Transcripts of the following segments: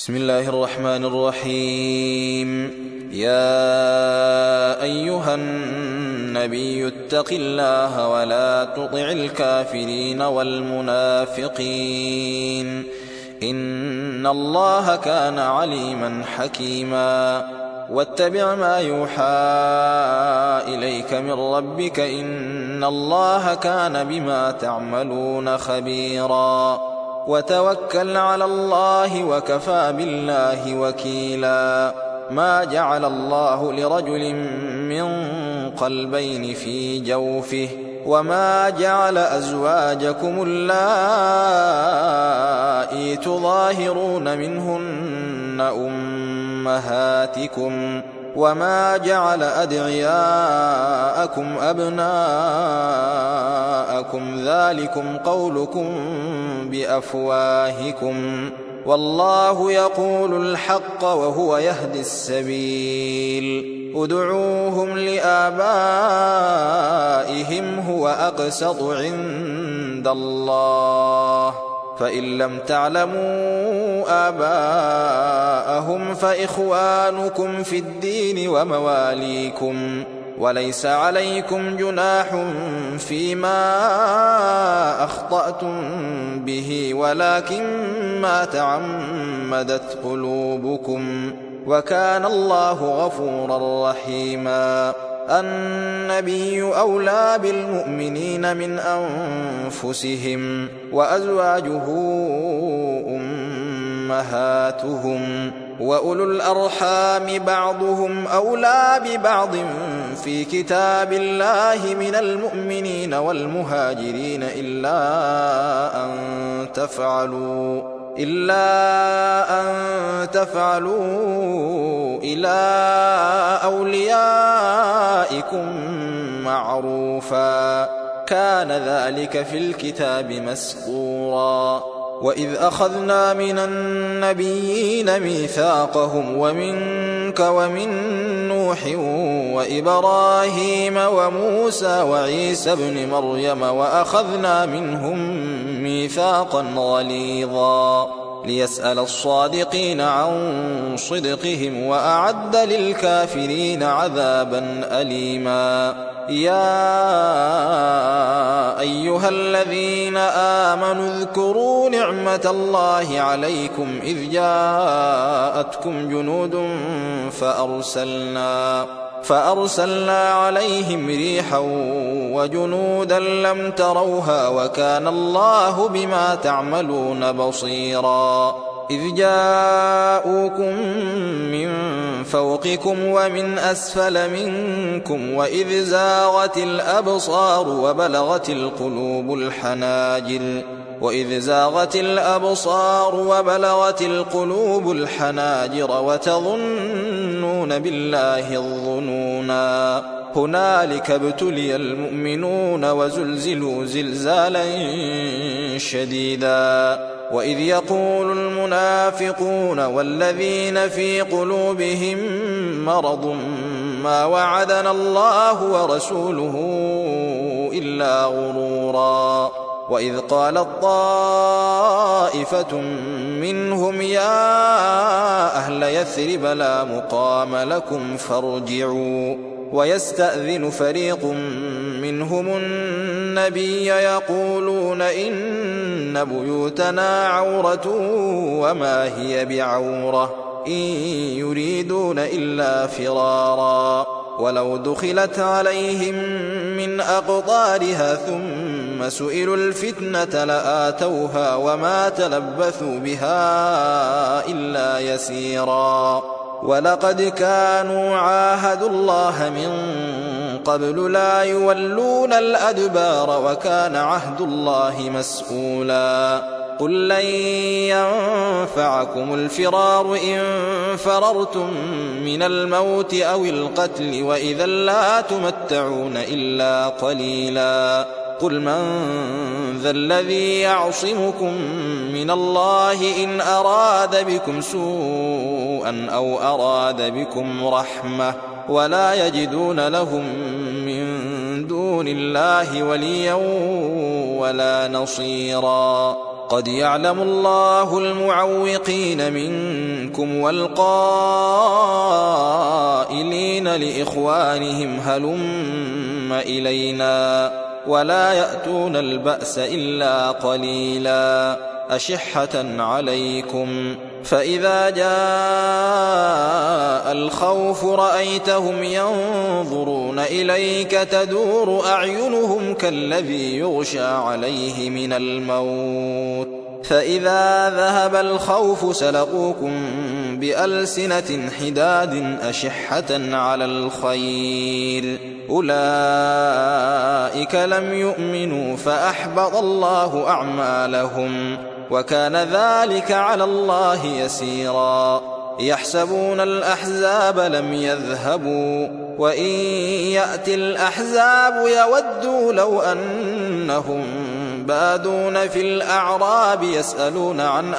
بسم الله الرحمن الرحيم. يا أيها النبي اتق الله ولا تطع الكافرين والمنافقين إن الله كان عليما حكيما. واتبع ما يوحى إليك من ربك إن الله كان بما تعملون خبيرا. وتوكل على الله وكفى بالله وكيلا. ما جعل الله لرجل من قلبين في جوفه وما جعل أزواجكم اللائي تظاهرون منهن أمهاتكم وما جعل أدعياءكم أبناءكم ذلكم قولكم بأفواهكم والله يقول الحق وهو يهدي السبيل. ادعوهم لآبائهم هو أقسط عند الله فإن لم تعلموا آباءهم فإخوانكم في الدين ومواليكم وليس عليكم جناح فيما أخطأتم به ولكن ما تعمدت قلوبكم وكان الله غفورا رحيما. النبي أولى بالمؤمنين من أنفسهم وأزواجه أمهاتهم وأولو الأرحام بعضهم أولى ببعض في كتاب الله من المؤمنين والمهاجرين إلا أن تفعلوا إلى أوليائكم معروفا كان ذلك في الكتاب مسطورا. وإذ أخذنا من النبيين ميثاقهم ومنك ومن نوح وإبراهيم وموسى وعيسى بن مريم وأخذنا منهم ميثاقا غليظا ليسأل الصادقين عن صدقهم وأعد للكافرين عذابا أليما. يا أيها الذين آمنوا اذكروا نعمة الله عليكم إذ جاءتكم جنود فأرسلنا عليهم ريحا وجنودا لم تروها وكان الله بما تعملون بصيرا. إذ جاءوكم من فوقكم ومن أسفل منكم وإذ زاغت الأبصار وبلغت القلوب الحناجر وتظنون بالله الظنونا. هنالك ابتلي المؤمنون وزلزلوا زلزالا شديدا. وإذ يقول المنافقون والذين في قلوبهم مرض ما وعدنا الله ورسوله إلا غرورا. وإذ قالت طائفة منهم يا أهل يثرب لا مقام لكم فارجعوا ويستأذن فريق منهم النبي يقولون إن بيوتنا عورة وما هي بعورة إن يريدون إلا فرارا ولو دخلت عليهم من أقطارها ثم سئلوا الفتنة لآتوها وما تلبثوا بها إلا يسيرا. ولقد كانوا عاهدوا الله من قبل لا يولون الأدبار وكان عهد الله مسؤولا. قل لن ينفعكم الفرار إن فررتم من الموت أو القتل وإذا لا تمتعون إلا قليلا. قل من ذا الذي يعصمكم من الله إن أراد بكم سوءا أو أراد بكم رحمة ولا يجدون لهم من دون الله وليا ولا نصيرا. قد يعلم الله المعوقين منكم والقائلين لإخوانهم هلم إلينا ولا يأتون البأس إلا قليلا أشحة عليكم فإذا جاء الخوف رأيتهم ينظرون إليك تدور أعينهم كالذي يغشى عليه من الموت فإذا ذهب الخوف سلقوكم بألسنة حداد أشحة على الخير أولئك لم يؤمنوا فأحبط الله أعمالهم وكان ذلك على الله يسيرا يحسبون الأحزاب لم يذهبوا وإن يأتي الأحزاب يودوا لو أنهم بادون في الأعراب يسألون عن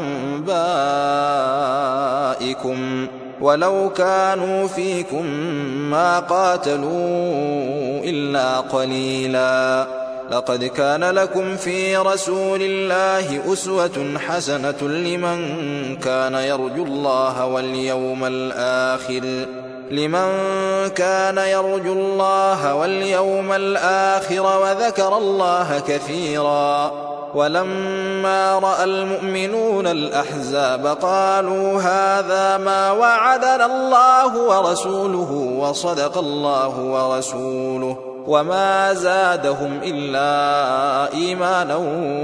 أنبائكم ولو كانوا فيكم ما قاتلوا إلا قليلا لقد كان لكم في رسول الله أسوة حسنة لمن كان يرجو الله واليوم الآخر وذكر الله كثيرا ولما رأى المؤمنون الأحزاب قالوا هذا ما وعدنا الله ورسوله وصدق الله ورسوله وما زادهم إلا إيمانا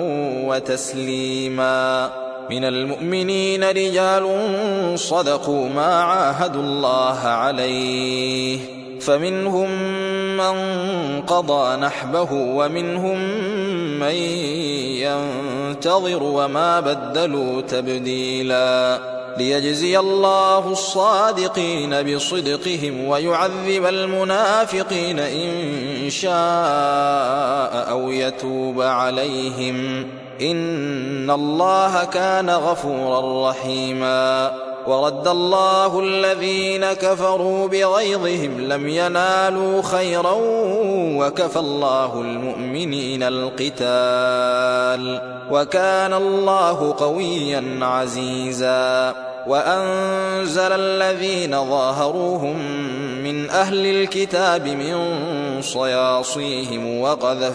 وتسليما من المؤمنين رجال صدقوا ما عاهدوا الله عليه فمنهم من قضى نحبه ومنهم من ينتظر وما بدلوا تبديلا ليجزي الله الصادقين بصدقهم ويعذب المنافقين إن شاء أو يتوب عليهم إن الله كان غفورا رحيما ورد الله الذين كفروا بغيظهم لم ينالوا خيرا وكفى الله المؤمنين القتال وكان الله قويا عزيزا وأنزل الذين ظاهروهم من أهل الكتاب من صياصيهم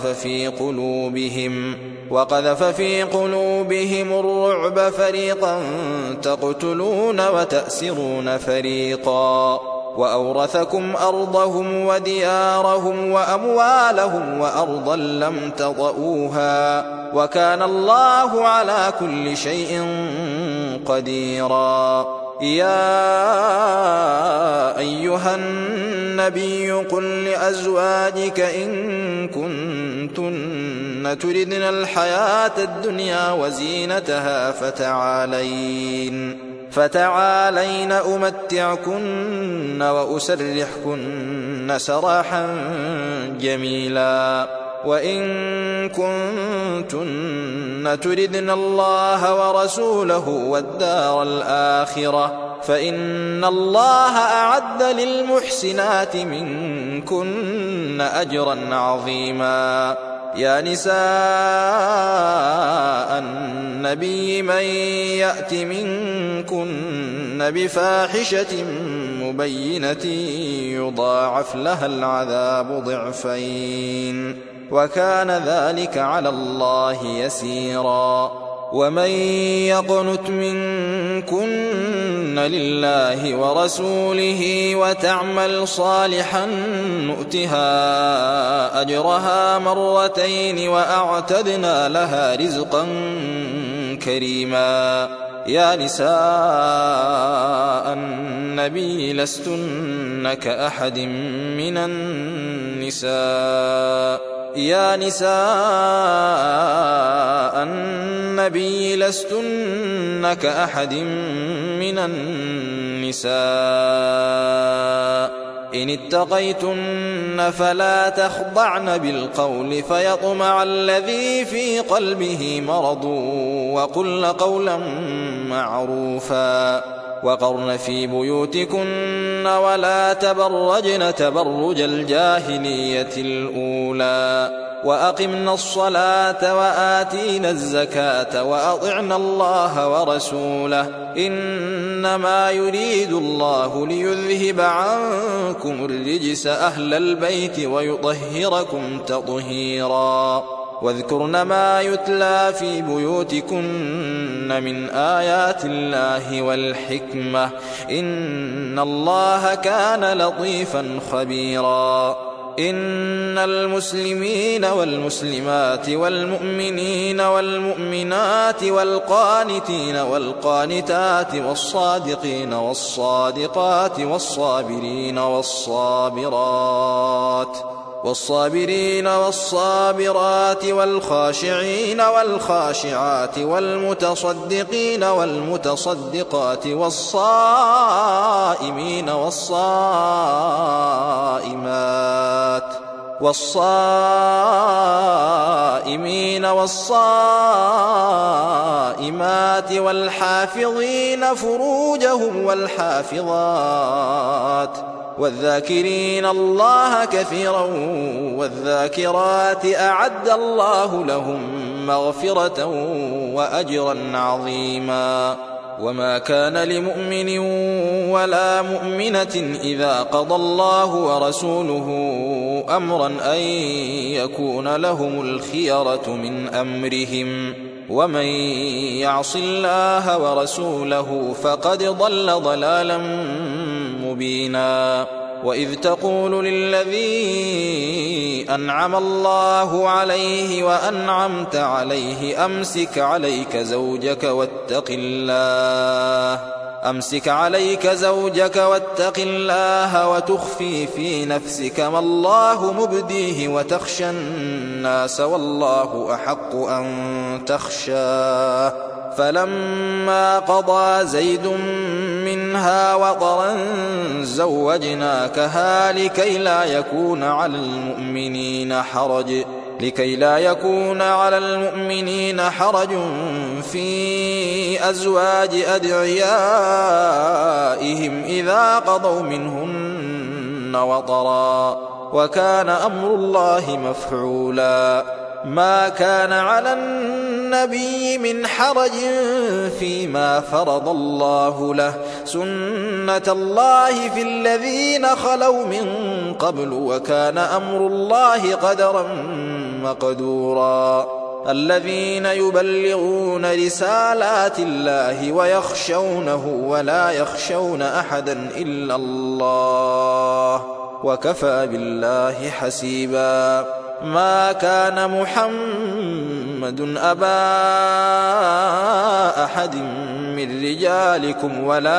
وقذف في قلوبهم الرعب فريقا تقتلون وتأسرون فريقا وأورثكم أرضهم وديارهم وأموالهم وأرضا لم تطئوها وكان الله على كل شيء قديرا يا أيها النبي قل لأزواجك إن كنتن تردن الحياة الدنيا وزينتها فتعالين أمتعكن وأسرحكن سراحا جميلا وإن كنتن تردن الله ورسوله والدار الآخرة فإن الله أعد للمحسنات منكن أجرا عظيما يا نساء النبي من يأت منكن بفاحشة مبينة يضاعف لها العذاب ضعفين وكان ذلك على الله يسيرا ومن يقنت منكن لله ورسوله وتعمل صالحا نؤتها أجرها مرتين وأعتدنا لها رزقا كريما يا نساء النبي لستن كأحد من النساء إن اتقيتن فلا تخضعن بالقول فيطمع الذي في قلبه مرض وقلن قولا معروفا وقرن في بيوتكن ولا تبرجن تبرج الجاهلية الأولى وأقمنا الصلاة وآتينا الزكاة وأطعنا الله ورسوله إنما يريد الله ليذهب عنكم الرجس أهل البيت ويطهركم تطهيرا واذكرن ما يتلى في بيوتكن من آيات الله والحكمة إن الله كان لطيفا خبيرا إن المسلمين والمسلمات والمؤمنين والمؤمنات والقانتين والقانتات والصادقين والصادقات والصابرين والصابرات والخاشعين والخاشعات والمتصدقين والمتصدقات والصائمين والصائمات والحافظين فروجهم والحافظات والذاكرين الله كثيرا والذاكرات أعد الله لهم مغفرة وأجرا عظيما وما كان لمؤمن ولا مؤمنة إذا قضى الله ورسوله أمرا أن يكون لهم الخيرة من أمرهم ومن يعص الله ورسوله فقد ضل ضلالا مبينا وإذ تقول للذي أنعم الله عليه وأنعمت عليه أمسك عليك زوجك واتق الله وتخفي في نفسك ما الله مبديه وتخشى الناس والله أحق أن تخشاه فلما قضى زيد منها وطرا زوجناكها لكي لا يكون على المؤمنين حرج في أزواج أدعيائهم إذا قضوا منهن وطرا وكان أمر الله مفعولا ما كان على النبي من حرج فيما فرض الله له سنة الله في الذين خلوا من قبل وكان أمر الله قدرا مقدورا الذين يبلغون رسالات الله ويخشونه ولا يخشون أحدا إلا الله وكفى بالله حسيبا ما كان محمد أبا أحد من رجالكم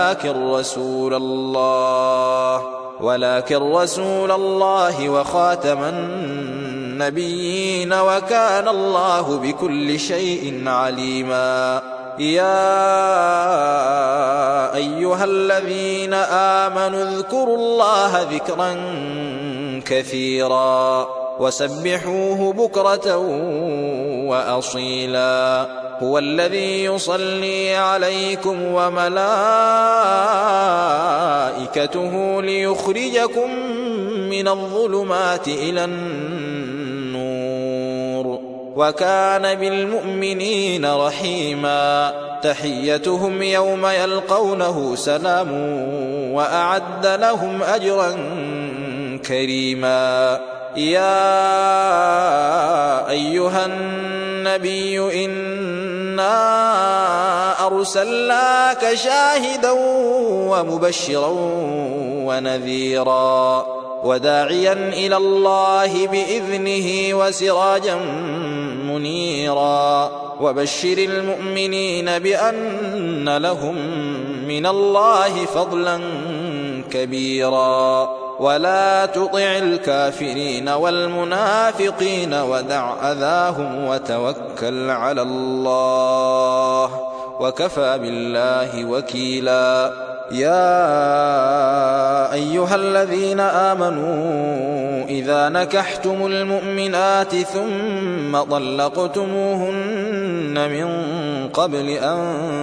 ولكن رسول الله وخاتم النبيين وكان الله بكل شيء عليما يا أيها الذين آمنوا اذكروا الله ذكرا كثيرا وسبحوه بكرة وأصيلا هو الذي يصلي عليكم وملائكته ليخرجكم من الظلمات إلى النور وكان بالمؤمنين رحيما تحيتهم يوم يلقونه سلام وأعد لهم أجرا كريما يا أيها النبي إنا أرسلناك شاهدا ومبشرا ونذيرا وداعيا إلى الله بإذنه وسراجا منيرا وبشر المؤمنين بأن لهم من الله فضلا كبيرا ولا تطع الكافرين والمنافقين ودع أذاهم وتوكل على الله وكفى بالله وكيلا يا أيها الذين آمنوا إذا نكحتم المؤمنات ثم طلقتموهن من قبل أن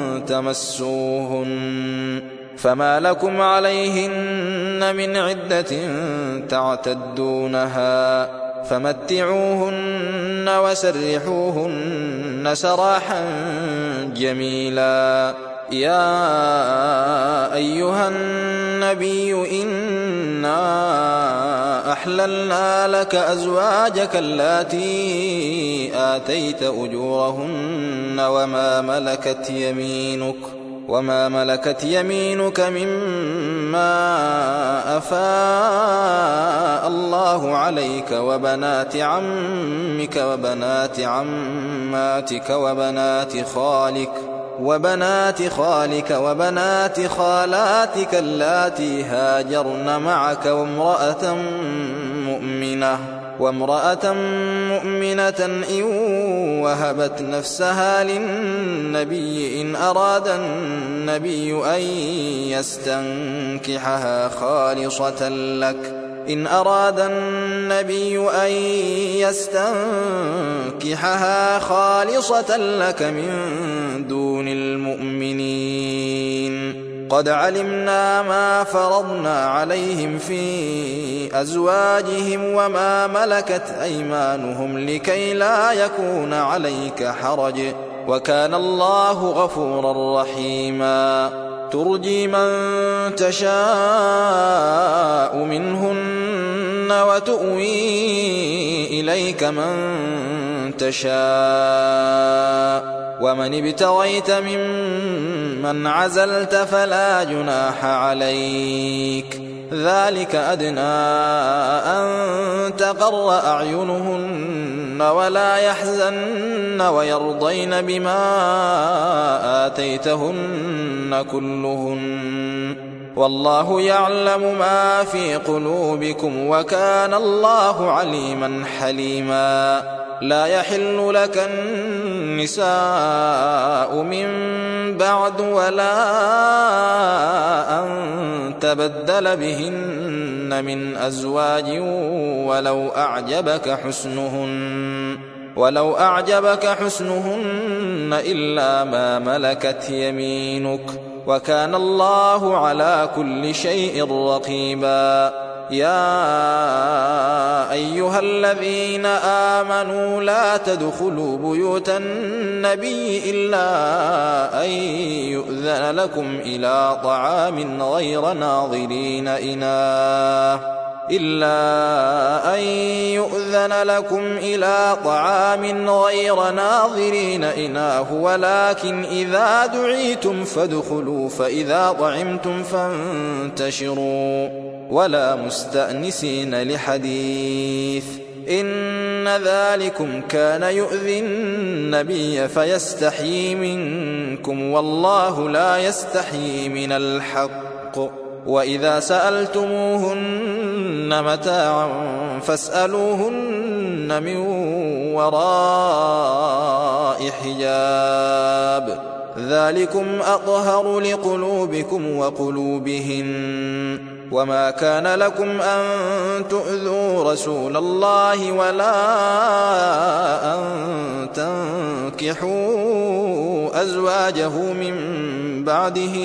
تمسوهن فما لكم عليهن من عدة تعتدونها فمتعوهن وسرحوهن سراحا جميلا. يا أيها النبي إنا أحللنا لك أزواجك اللاتي آتيت أجورهن وما ملكت يمينك مما أفاء الله عليك وبنات عمك وبنات عماتك وبنات خالك وبنات خالاتك اللاتي هاجرن معك وامرأة مؤمنة إن وهبت نفسها للنبي إن أراد النبي أن يستنكحها خالصة لك من دون المؤمنين. قد علمنا ما فرضنا عليهم في أزواجهم وما ملكت أيمانهم لكي لا يكون عليك حرج، وكان الله غفورا رحيما. ترجي من تشاء منهن وتؤوي إليك من تشاء، ومن ابتغيت ممن عزلت فلا جناح عليك. ذلك أدنى أن تقر أعينهن ولا يحزن ويرضين بما آتيتهن كلهن، والله يعلم ما في قلوبكم وكان الله عليما حليما. لا يحل لك النساء من بعد ولا أن تبدل بهن من أزواج ولو أعجبك حسنهن إلا ما ملكت يمينك، وكان الله على كل شيء رقيبا. يا أيها الذين آمنوا لا تدخلوا بيوت النبي إلا أن يؤذن لكم إلى طعام غير ناظرين إناه ولكن إذا دعيتم فادخلوا فإذا طعمتم فانتشروا ولا مستأنسين لحديث، إن ذلكم كان يؤذي النبي فيستحيي منكم والله لا يستحيي من الحق. وإذا سألتموهن متاعا فاسألوهن من وراء حجاب، ذلكم أطهر لقلوبكم وقلوبهن. وما كان لكم أن تؤذوا رسول الله ولا أن تنكحوا أزواجه من بعده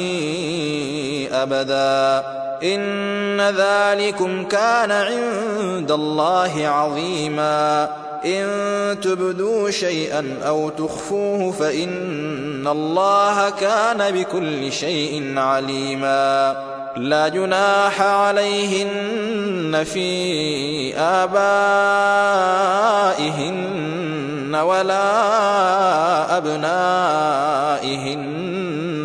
أبدا، إن ذلكم كان عند الله عظيما. إن تبدوا شيئا أو تخفوه فإن الله كان بكل شيء عليما. لا جناح عليهن في آبائهن ولا أبنائهن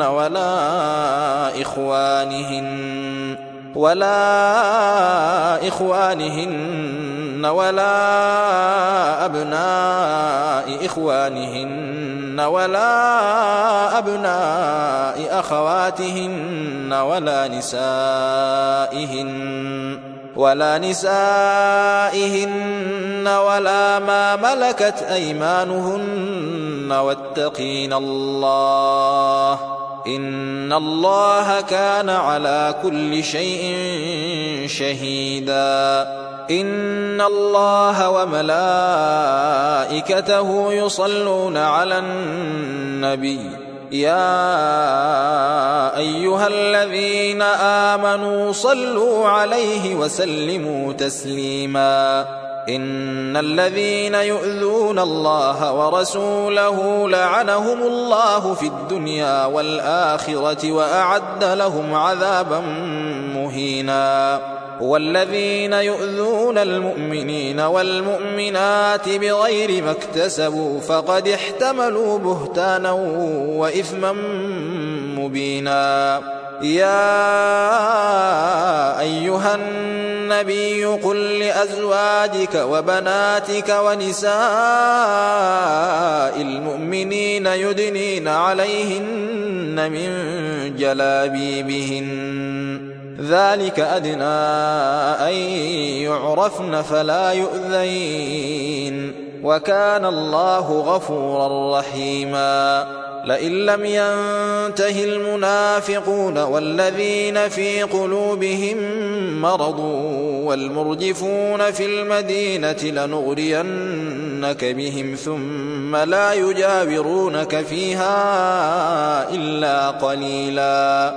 ولا إخوانهن ولا أبناء إخوانهن ولا أبناء أخواتهن ولا نسائهن ولا ما ملكت أيمانهن واتقين الله إن الله كان على كل شيء شهيدا. إن الله وملائكته يصلون على النبي يا أيها الذين آمنوا صلوا عليه وسلموا تسليما. إن الذين يؤذون الله ورسوله لعنهم الله في الدنيا والآخرة وأعد لهم عذابا مهينا. والذين يؤذون المؤمنين والمؤمنات بغير ما اكتسبوا فقد احتملوا بهتانا وإثما مبينا. يا أيها النبي قل لأزواجك وبناتك ونساء المؤمنين يدنين عليهن من جلابيبهن ذلك أدنى أن يعرفن فلا يؤذين وكان الله غفورا رحيما. لئن لم ينته المنافقون والذين في قلوبهم مرض والمرجفون في المدينة لنغرينك بهم ثم لا يجاورونك فيها إلا قليلا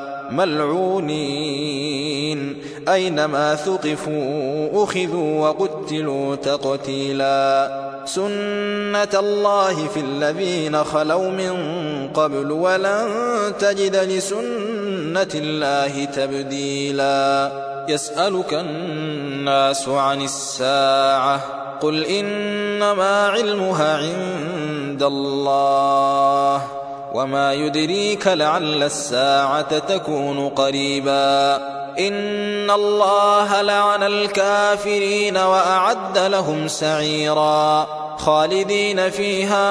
ملعونين أينما ثقفوا أخذوا وقتلوا تقتيلا. سنة الله في الذين خلوا من قبل ولن تجد لسنة الله تبديلا. يسألك الناس عن الساعة قل إنما علمها عند الله وما يدريك لعل الساعة تكون قريبا. إن الله لعن الكافرين وأعد لهم سعيرا خالدين فيها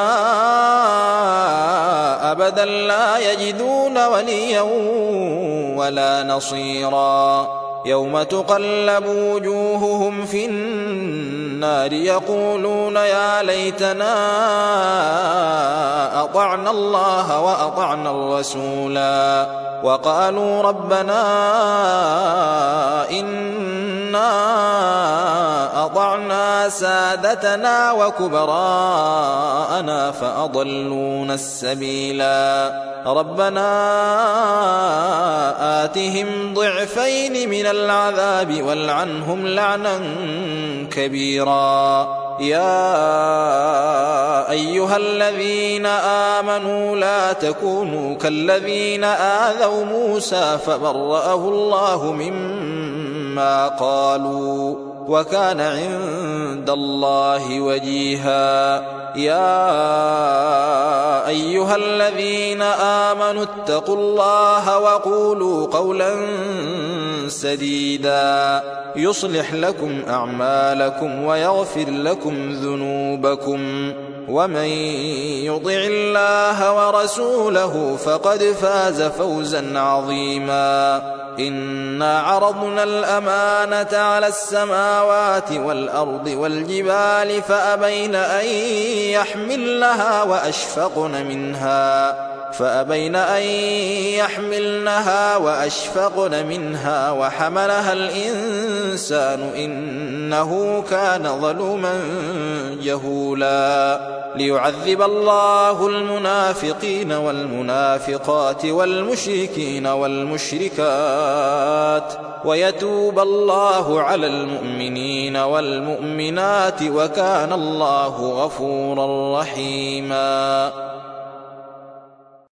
أبدا لا يجدون وليا ولا نصيرا. يوم تقلب وجوههم في النار يقولون يا ليتنا أطعنا الله وأطعنا الرسولا وقالوا ربنا إنا أطعنا سادتنا وكبراءنا فأضلونا السبيلا. ربنا آتهم ضعفين من العذاب والعنهم لعنا كبيرا. يا أيها الذين آمنوا لا تكونوا كالذين آذوا موسى فبرأه الله مما قالوا وكان عند الله وجيها. يا أيها الذين آمنوا اتقوا الله وقولوا قولا سديدا يصلح لكم أعمالكم ويغفر لكم ذنوبكم ومن يطع الله ورسوله فقد فاز فوزا عظيما. إنا عرضنا الأمانة على السماوات والأرض والجبال فأبين أن يحملنها وأشفقن منها وحملها الإنسان إنه كان ظلوما جهولا. ليعذب الله المنافقين والمنافقات والمشركين والمشركات ويتوب الله على المؤمنين والمؤمنات وكان الله غفورا رحيما.